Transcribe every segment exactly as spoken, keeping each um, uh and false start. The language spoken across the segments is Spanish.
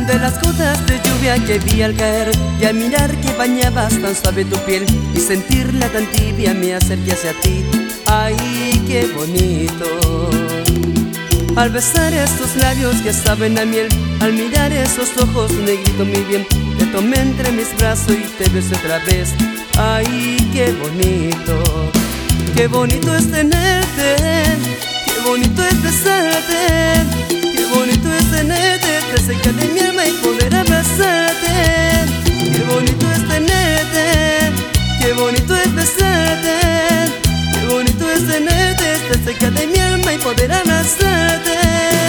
De las gotas de lluvia que vi al caer, y al mirar que bañabas tan suave tu piel y sentirla tan tibia, me acerqué hacia ti. ¡Ay, qué bonito! Al besar estos labios que saben a miel, al mirar esos ojos, negrito mi bien, te tomé entre mis brazos y te besé otra vez. ¡Ay, qué bonito! ¡Qué bonito es tenerte! ¡Qué bonito es besarte! ¡Qué bonito es tenerte tan cerca de mi alma y poder abrazarte! ¡Qué bonito es tenerte! ¡Qué bonito es besarte! ¡Qué bonito es tenerte tan cerca de mi alma y poder abrazarte!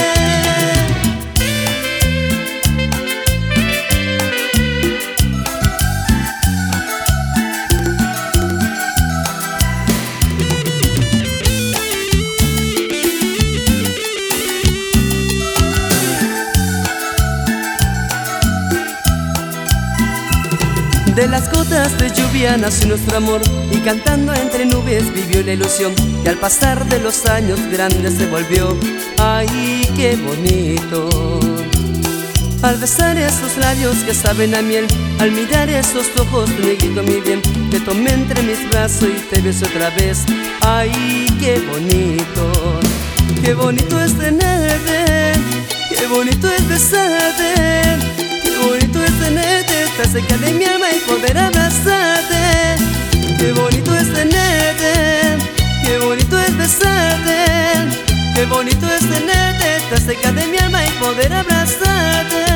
De las gotas de lluvia nació nuestro amor, y cantando entre nubes vivió la ilusión, y al pasar de los años grande se volvió. ¡Ay, qué bonito! Al besar esos labios que saben a miel, al mirar esos ojos, negrito mi bien, te tomé entre mis brazos y te besé otra vez. ¡Ay, qué bonito! ¡Qué bonito es tenerte! ¡Qué bonito es besarte! ¡Qué bonito es tenerte tan cerca de mi alma y poder abrazarte! ¡Qué bonito es tenerte! ¡Qué bonito es besarte! ¡Qué bonito es tenerte tan cerca de mi alma y poder abrazarte!